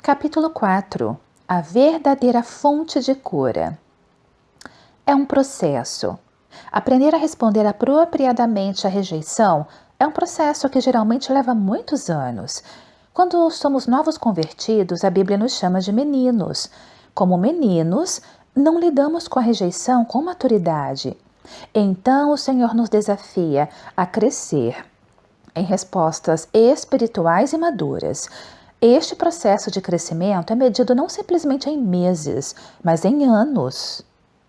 Capítulo 4. A verdadeira fonte de cura. É um processo. Aprender a responder apropriadamente à rejeição é um processo que geralmente leva muitos anos. Quando somos novos convertidos, a Bíblia nos chama de meninos. Como meninos, não lidamos com a rejeição com maturidade. Então, o Senhor nos desafia a crescer em respostas espirituais e maduras. Este processo de crescimento é medido não simplesmente em meses, mas em anos.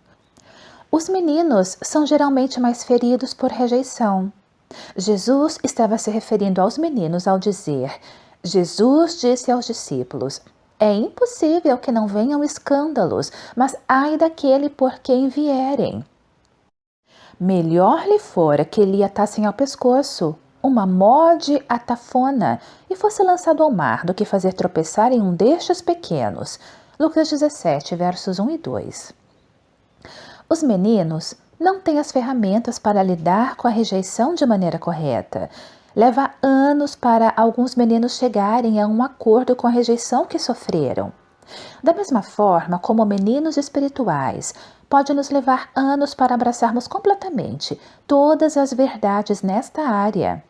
Os meninos são geralmente mais feridos por rejeição. Jesus estava se referindo aos meninos ao dizer: Jesus disse aos discípulos: é impossível que não venham escândalos, mas ai daquele por quem vierem. Melhor lhe fora que lhe atassem ao pescoço uma mó de atafona e fosse lançado ao mar do que fazer tropeçar em um destes pequenos. Lucas 17, versos 1 e 2. Os meninos não têm as ferramentas para lidar com a rejeição de maneira correta. Leva anos para alguns meninos chegarem a um acordo com a rejeição que sofreram. Da mesma forma como meninos espirituais, pode nos levar anos para abraçarmos completamente todas as verdades nesta área.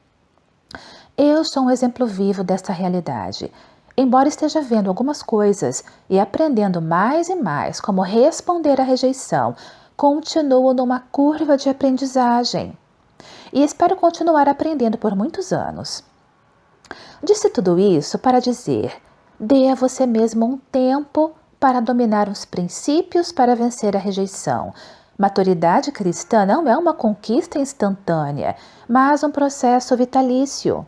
Eu sou um exemplo vivo desta realidade. Embora esteja vendo algumas coisas e aprendendo mais e mais como responder à rejeição, continuo numa curva de aprendizagem. E espero continuar aprendendo por muitos anos. Disse tudo isso para dizer: dê a você mesmo um tempo para dominar os princípios para vencer a rejeição. Maturidade cristã não é uma conquista instantânea, mas um processo vitalício.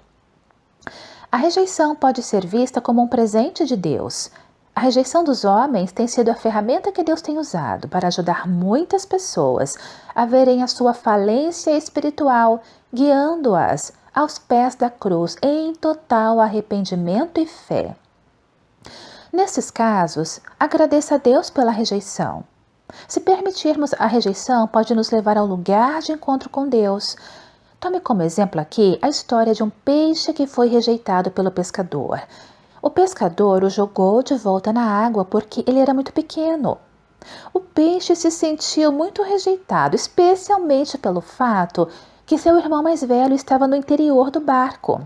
A rejeição pode ser vista como um presente de Deus. A rejeição dos homens tem sido a ferramenta que Deus tem usado para ajudar muitas pessoas a verem a sua falência espiritual, guiando-as aos pés da cruz em total arrependimento e fé. Nesses casos, agradeça a Deus pela rejeição. Se permitirmos a rejeição, pode nos levar ao lugar de encontro com Deus. Tome como exemplo aqui a história de um peixe que foi rejeitado pelo pescador. O pescador o jogou de volta na água porque ele era muito pequeno. O peixe se sentiu muito rejeitado, especialmente pelo fato que seu irmão mais velho estava no interior do barco.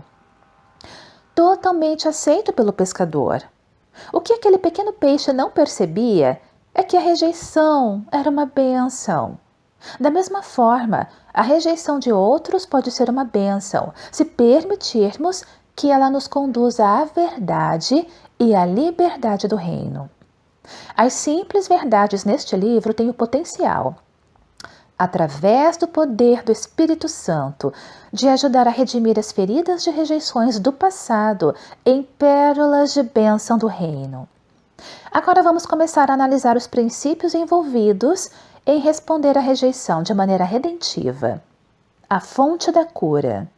Totalmente aceito pelo pescador. O que aquele pequeno peixe não percebia é que a rejeição era uma bênção. Da mesma forma, a rejeição de outros pode ser uma bênção, se permitirmos que ela nos conduza à verdade e à liberdade do reino. As simples verdades neste livro têm o potencial, através do poder do Espírito Santo, de ajudar a redimir as feridas de rejeições do passado em pérolas de bênção do reino. Agora vamos começar a analisar os princípios envolvidos em responder à rejeição de maneira redentiva. A fonte da cura.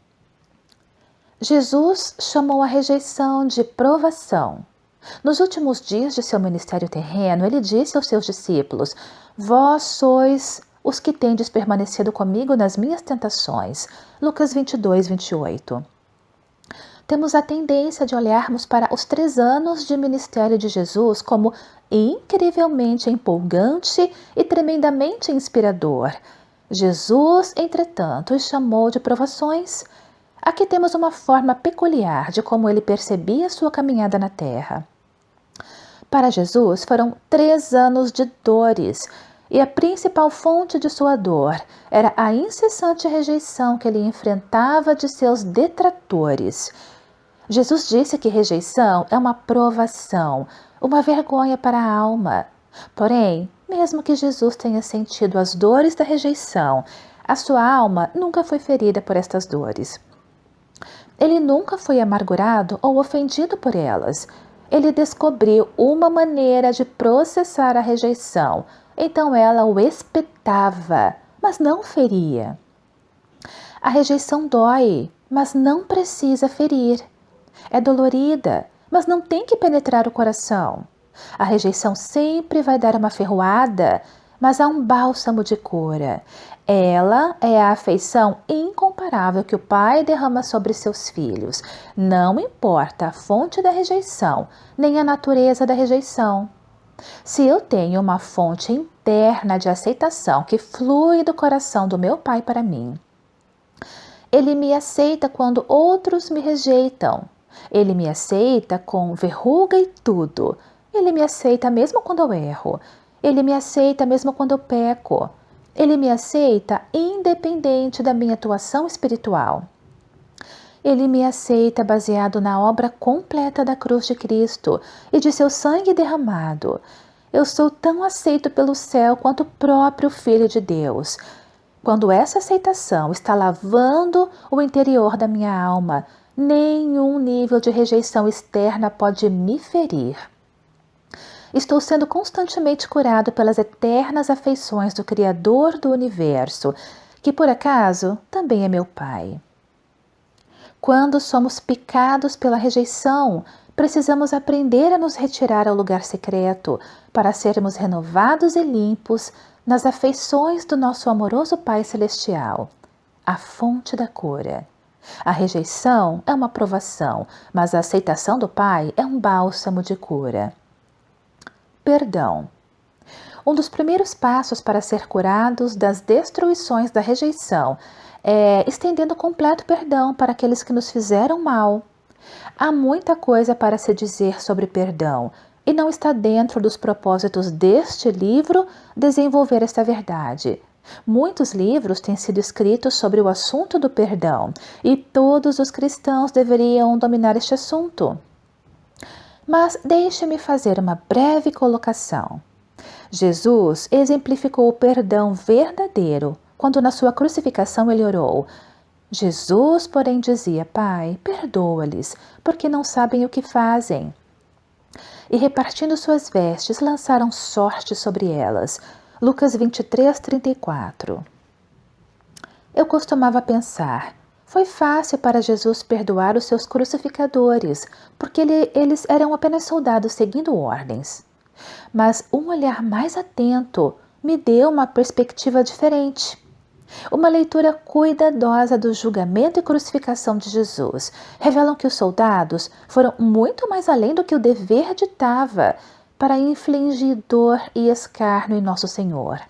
Jesus chamou a rejeição de provação. Nos últimos dias de seu ministério terreno, ele disse aos seus discípulos: vós sois os que tendes permanecido comigo nas minhas tentações. Lucas 22, 28. Temos a tendência de olharmos para os 3 anos de ministério de Jesus como incrivelmente empolgante e tremendamente inspirador. Jesus, entretanto, os chamou de provações. Aqui temos uma forma peculiar de como ele percebia sua caminhada na terra. Para Jesus, foram 3 anos de dores, e a principal fonte de sua dor era a incessante rejeição que ele enfrentava de seus detratores. Jesus disse que rejeição é uma provação, uma vergonha para a alma. Porém, mesmo que Jesus tenha sentido as dores da rejeição, a sua alma nunca foi ferida por estas dores. Ele nunca foi amargurado ou ofendido por elas. Ele descobriu uma maneira de processar a rejeição, então ela o espetava, mas não feria. A rejeição dói, mas não precisa ferir. É dolorida, mas não tem que penetrar o coração. A rejeição sempre vai dar uma ferroada, mas há um bálsamo de cura. Ela é a afeição incomparável que o Pai derrama sobre seus filhos. Não importa a fonte da rejeição, nem a natureza da rejeição. Se eu tenho uma fonte interna de aceitação que flui do coração do meu Pai para mim, Ele me aceita quando outros me rejeitam. Ele me aceita com verruga e tudo. Ele me aceita mesmo quando eu erro. Ele me aceita mesmo quando eu peco. Ele me aceita independente da minha atuação espiritual. Ele me aceita baseado na obra completa da cruz de Cristo e de seu sangue derramado. Eu sou tão aceito pelo céu quanto o próprio Filho de Deus. Quando essa aceitação está lavando o interior da minha alma, nenhum nível de rejeição externa pode me ferir. Estou sendo constantemente curado pelas eternas afeições do Criador do Universo, que por acaso também é meu Pai. Quando somos picados pela rejeição, precisamos aprender a nos retirar ao lugar secreto para sermos renovados e limpos nas afeições do nosso amoroso Pai Celestial, a fonte da cura. A rejeição é uma provação, mas a aceitação do Pai é um bálsamo de cura. Perdão. Um dos primeiros passos para ser curados das destruições da rejeição é estendendo completo perdão para aqueles que nos fizeram mal. Há muita coisa para se dizer sobre perdão, e não está dentro dos propósitos deste livro desenvolver esta verdade. Muitos livros têm sido escritos sobre o assunto do perdão, e todos os cristãos deveriam dominar este assunto. Mas deixe-me fazer uma breve colocação. Jesus exemplificou o perdão verdadeiro quando na sua crucificação ele orou. Jesus, porém, dizia: Pai, perdoa-lhes, porque não sabem o que fazem. E repartindo suas vestes, lançaram sorte sobre elas. Lucas 23:34. Eu costumava pensar, foi fácil para Jesus perdoar os seus crucificadores, porque eles eram apenas soldados seguindo ordens. Mas um olhar mais atento me deu uma perspectiva diferente. Uma leitura cuidadosa do julgamento e crucificação de Jesus revelam que os soldados foram muito mais além do que o dever ditava para infligir dor e escárnio em nosso Senhor.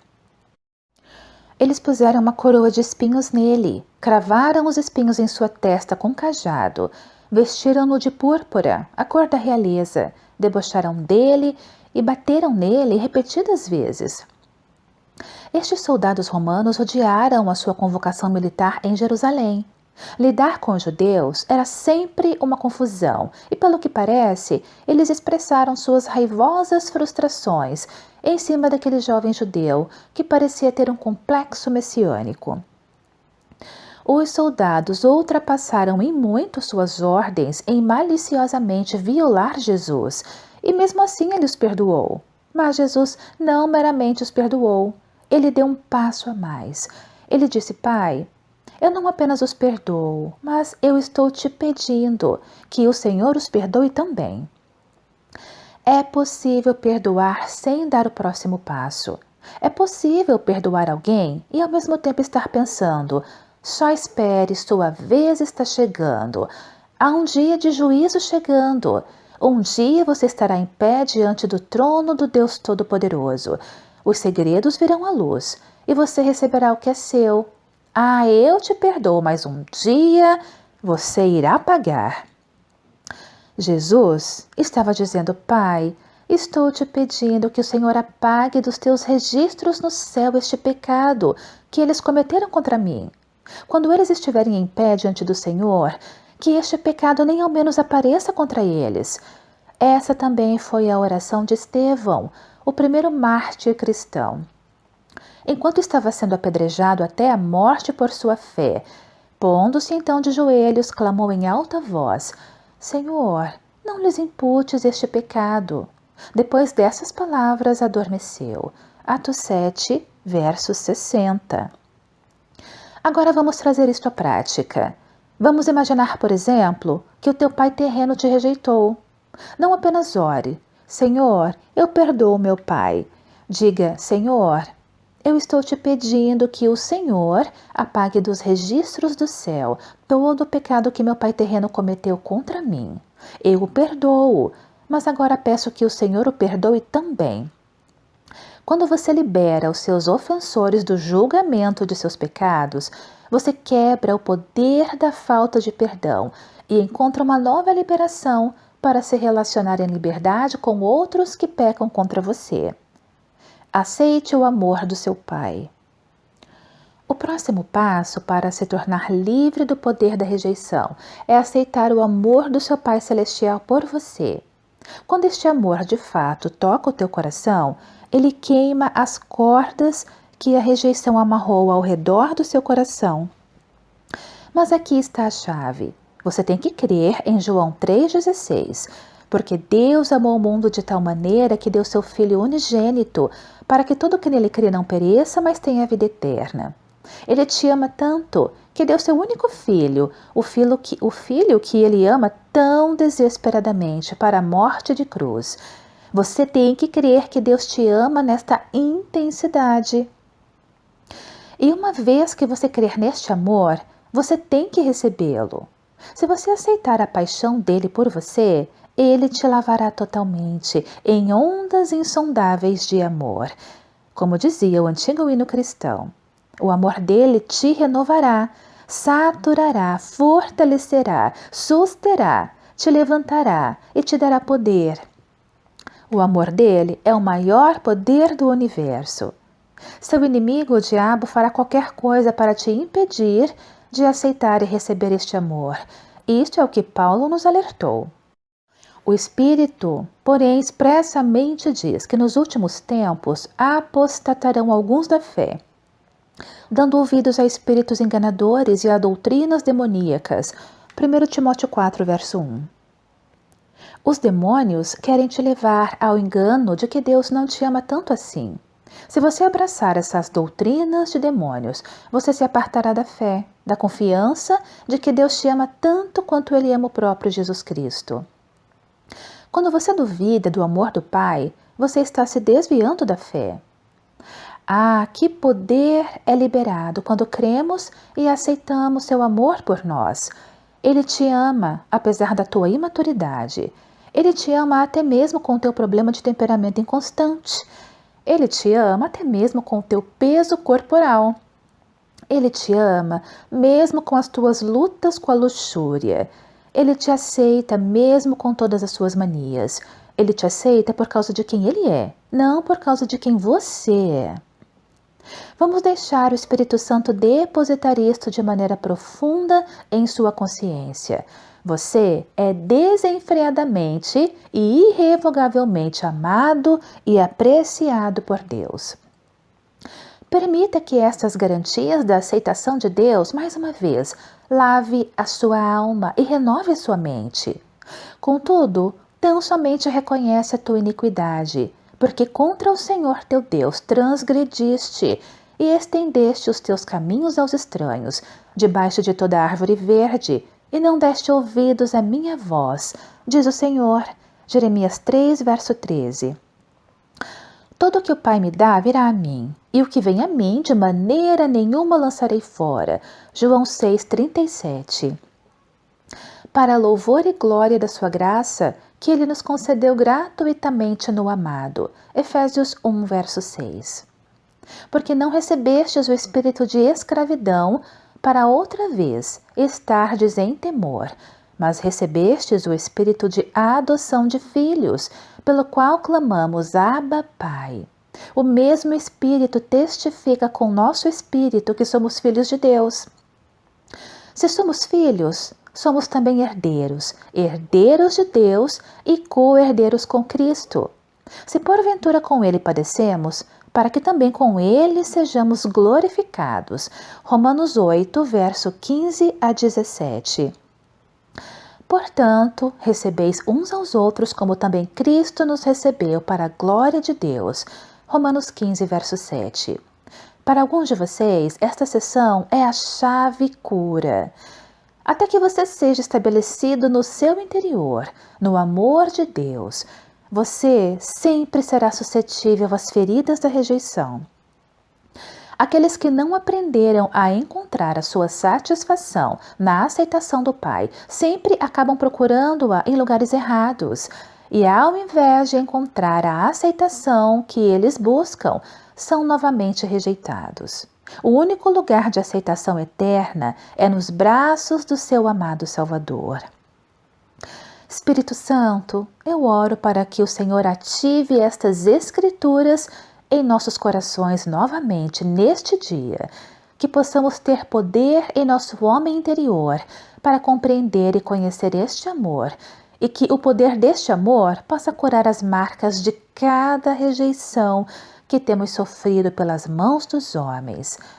Eles puseram uma coroa de espinhos nele, cravaram os espinhos em sua testa com cajado, vestiram-no de púrpura, a cor da realeza, debocharam dele e bateram nele repetidas vezes. Estes soldados romanos odiaram a sua convocação militar em Jerusalém. Lidar com os judeus era sempre uma confusão e, pelo que parece, eles expressaram suas raivosas frustrações em cima daquele jovem judeu que parecia ter um complexo messiânico. Os soldados ultrapassaram em muito suas ordens em maliciosamente violar Jesus, e mesmo assim ele os perdoou. Mas Jesus não meramente os perdoou. Ele deu um passo a mais. Ele disse: Pai, eu não apenas os perdoo, mas eu estou te pedindo que o Senhor os perdoe também. É possível perdoar sem dar o próximo passo. É possível perdoar alguém e ao mesmo tempo estar pensando: só espere, sua vez está chegando. Há um dia de juízo chegando. Um dia você estará em pé diante do trono do Deus Todo-Poderoso. Os segredos virão à luz e você receberá o que é seu. Ah, eu te perdoo, mas um dia você irá pagar. Jesus estava dizendo: Pai, estou te pedindo que o Senhor apague dos teus registros no céu este pecado que eles cometeram contra mim. Quando eles estiverem em pé diante do Senhor, que este pecado nem ao menos apareça contra eles. Essa também foi a oração de Estevão, o primeiro mártir cristão. Enquanto estava sendo apedrejado até a morte por sua fé, pondo-se então de joelhos, clamou em alta voz: Senhor, não lhes imputes este pecado. Depois dessas palavras, adormeceu. Atos 7, verso 60. Agora vamos trazer isto à prática. Vamos imaginar, por exemplo, que o teu pai terreno te rejeitou. Não apenas ore: Senhor, eu perdoo meu pai. Diga: Senhor, eu estou te pedindo que o Senhor apague dos registros do céu todo o pecado que meu pai terreno cometeu contra mim. Eu o perdoo, mas agora peço que o Senhor o perdoe também. Quando você libera os seus ofensores do julgamento de seus pecados, você quebra o poder da falta de perdão e encontra uma nova liberação para se relacionar em liberdade com outros que pecam contra você. Aceite o amor do seu Pai. O próximo passo para se tornar livre do poder da rejeição é aceitar o amor do seu Pai Celestial por você. Quando este amor de fato toca o teu coração, ele queima as cordas que a rejeição amarrou ao redor do seu coração. Mas aqui está a chave. Você tem que crer em João 3,16, porque Deus amou o mundo de tal maneira que deu seu Filho unigênito, para que todo que nele crê não pereça, mas tenha a vida eterna. Ele te ama tanto que deu seu único filho, o filho que ele ama tão desesperadamente para a morte de cruz. Você tem que crer que Deus te ama nesta intensidade. E uma vez que você crer neste amor, você tem que recebê-lo. Se você aceitar a paixão dele por você, ele te lavará totalmente em ondas insondáveis de amor. Como dizia o antigo hino cristão, o amor dele te renovará, saturará, fortalecerá, susterá, te levantará e te dará poder. O amor dele é o maior poder do universo. Seu inimigo, o diabo, fará qualquer coisa para te impedir de aceitar e receber este amor. Isto é o que Paulo nos alertou. O Espírito, porém, expressamente diz que nos últimos tempos apostatarão alguns da fé, dando ouvidos a espíritos enganadores e a doutrinas demoníacas. 1 Timóteo 4, verso 1. Os demônios querem te levar ao engano de que Deus não te ama tanto assim. Se você abraçar essas doutrinas de demônios, você se apartará da fé, da confiança de que Deus te ama tanto quanto Ele ama o próprio Jesus Cristo. Quando você duvida do amor do Pai, você está se desviando da fé. Ah, que poder é liberado quando cremos e aceitamos seu amor por nós. Ele te ama, apesar da tua imaturidade. Ele te ama até mesmo com o teu problema de temperamento inconstante. Ele te ama até mesmo com o teu peso corporal. Ele te ama mesmo com as tuas lutas com a luxúria. Ele te aceita mesmo com todas as suas manias. Ele te aceita por causa de quem ele é, não por causa de quem você é. Vamos deixar o Espírito Santo depositar isto de maneira profunda em sua consciência. Você é desenfreadamente e irrevogavelmente amado e apreciado por Deus. Permita que estas garantias da aceitação de Deus, mais uma vez, lave a sua alma e renove a sua mente. Contudo, tão somente reconhece a tua iniquidade, porque contra o Senhor teu Deus transgrediste e estendeste os teus caminhos aos estranhos, debaixo de toda árvore verde, e não deste ouvidos à minha voz, diz o Senhor. Jeremias 3, verso 13. Todo o que o Pai me dá virá a mim, e o que vem a mim de maneira nenhuma lançarei fora. João 6, 37. Para a louvor e glória da sua graça, que ele nos concedeu gratuitamente no amado. Efésios 1, verso 6. Porque não recebestes o espírito de escravidão, para outra vez estardes em temor, mas recebestes o espírito de adoção de filhos, pelo qual clamamos, Abba, Pai. O mesmo Espírito testifica com nosso espírito que somos filhos de Deus. Se somos filhos, somos também herdeiros, herdeiros de Deus e co-herdeiros com Cristo. Se porventura com Ele padecemos, para que também com Ele sejamos glorificados. Romanos 8, verso 15 a 17. Portanto, recebeis uns aos outros como também Cristo nos recebeu para a glória de Deus. Romanos 15, verso 7. Para alguns de vocês, esta sessão é a chave cura. Até que você seja estabelecido no seu interior, no amor de Deus, você sempre será suscetível às feridas da rejeição. Aqueles que não aprenderam a encontrar a sua satisfação na aceitação do Pai sempre acabam procurando-a em lugares errados. E ao invés de encontrar a aceitação que eles buscam, são novamente rejeitados. O único lugar de aceitação eterna é nos braços do seu amado Salvador. Espírito Santo, eu oro para que o Senhor ative estas escrituras em nossos corações novamente neste dia, que possamos ter poder em nosso homem interior para compreender e conhecer este amor, e que o poder deste amor possa curar as marcas de cada rejeição que temos sofrido pelas mãos dos homens.